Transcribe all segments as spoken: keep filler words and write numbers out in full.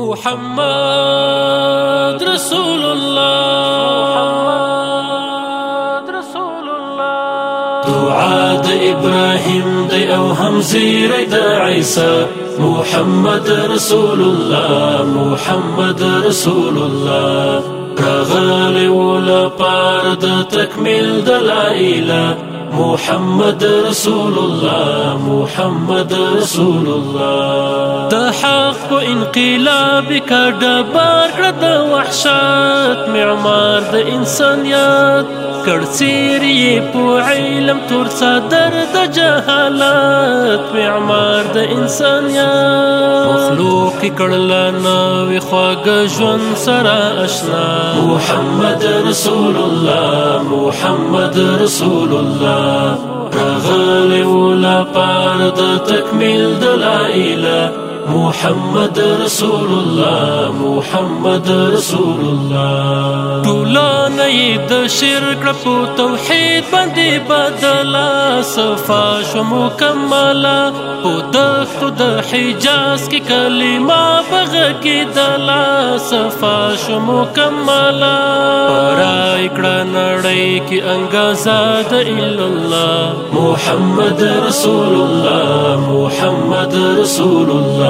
محمد رسول الله محمد رسول الله دعا د ابراهيم دی او هم زیری د عیسی محمد رسول الله محمد رسول الله راغلی ولا پار د تکمیل د لا اله محمد رسول الله محمد رسول الله د حق په انقلاب کا ډبار کړه د وحشت معمار د انسانیت کړسيري په علم تور صدر د جهالت معمار د انسانیت مخلوق کړل نو خواږه ژوند سره آشنا محمد رسول الله محمد رسول الله راغلی ولا پار د تکمیل د لا اله محمد رسول الله محمد رسول الله ټولانه د شرک په توحید باندې بدلا صفا شو مکمله په دښتو د حجاز کې کلمه بغه کې دلا صفا شو مکمله پرای کړه نړۍ کې انګازا د الا الله محمد رسول الله محمد رسول الله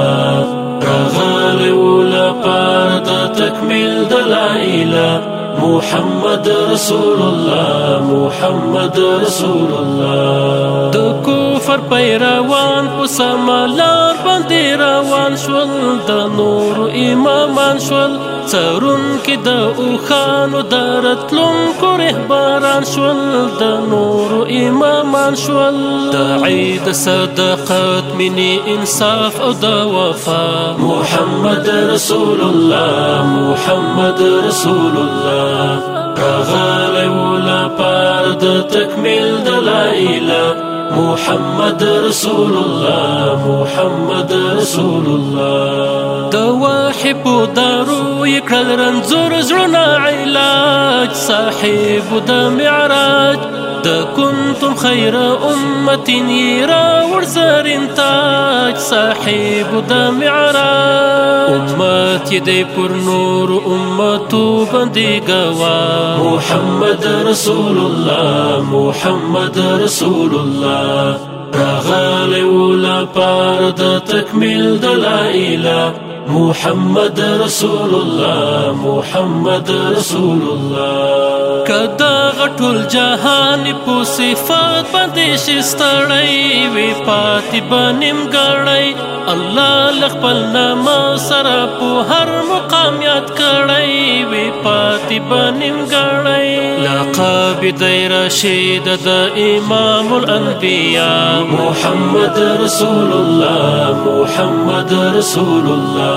راغلی ولا پار د تکمیل د لا اله محمد رسول الله محمد رسول الله د کفر پیروان په سمالار باندې روان شول د نور امامان شول څرون کې د اوخانو درتلون کو رهبران شول د نور امامان شول د عید صدقات منی انصاف او د وفا محمد رسول الله محمد رسول الله راغلی ولا پار د تکمیل د لا اله محمد رسول الله محمد رسول الله د واحب دارو یکړل رنځور زړه علاج صاحب د معراج د کنتم خیر امه یرا ورزر تاج صاحب د معراج امت دې پر نور امتو باندې گوا محمد رسول الله محمد رسول الله راغلی ولا پار د تکمیل د لا اله محمد رسول الله محمد رسول الله کدا غټول جهان په صفات باندې شستړی وی پاتې بنیم ګړی الله لخپل نام سره په هر مقام یاد کړی وی پاتې بنیم ګړی لقب دی رشید د امام الانبیاء محمد رسول الله محمد رسول الله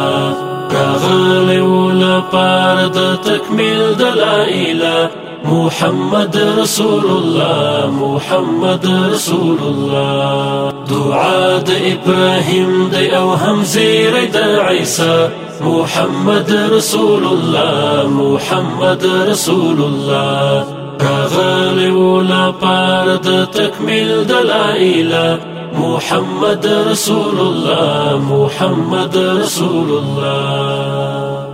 راغلی ولا پار د تکمیل د لا اله محمد رسول الله محمد رسول الله دعا د ابراهيم دی او هم زیری د عیسی محمد رسول الله محمد رسول الله راغلی ولا پار د تکمیل د لا اله محمد رسول الله محمد رسول الله